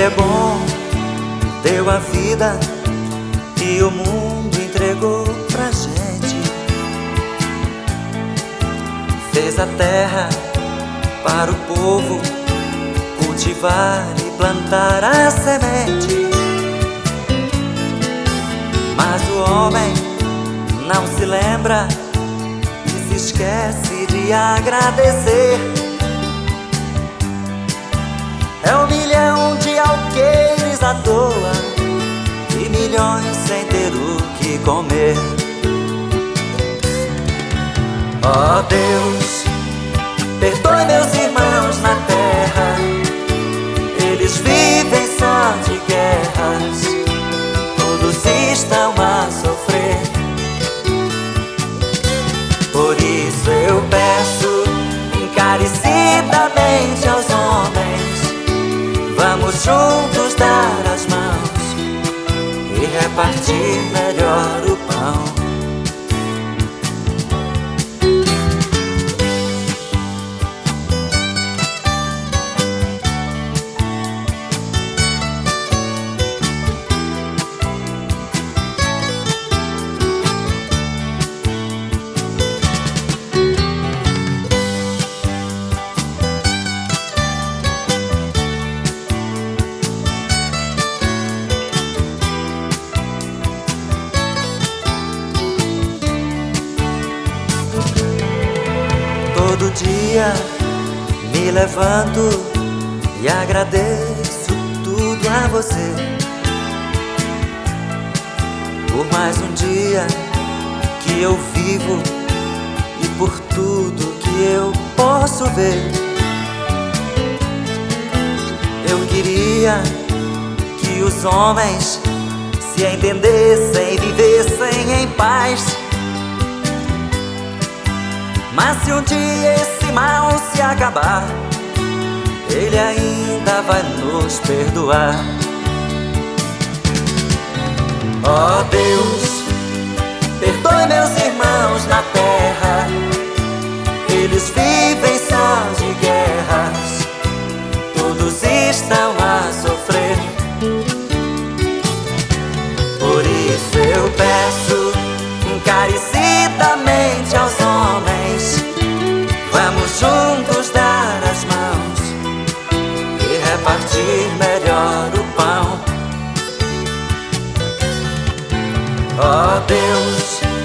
é bom, deu a vida e o mundo entregou pra gente. Fez a terra para o povo cultivar e plantar a semente. Mas o homem não se lembra e se esquece de agradecer. É 1 milhão de alqueires à toa e milhões sem ter o que comer. Ó Deus, perdoe meus irmãos na terra, eles vivem só de guerras, todos estão a sofrer. Por isso eu peço encarecidamente aos homens: vamos juntos dar as mãos e repartir melhor o pão. Todo dia me levanto e agradeço tudo a você, por mais um dia que eu vivo e por tudo que eu posso ver. Eu queria que os homens se entendessem e vivessem em paz. Mas se um dia esse mal se acabar, Ele ainda vai nos perdoar. Ó Deus, perdoe meus irmãos na terra, eles vivem só de guerras, todos estão a sofrer. Por isso eu peço encarecidamente aos homens: vamos juntos dar as mãos e repartir melhor o pão. Ó Deus,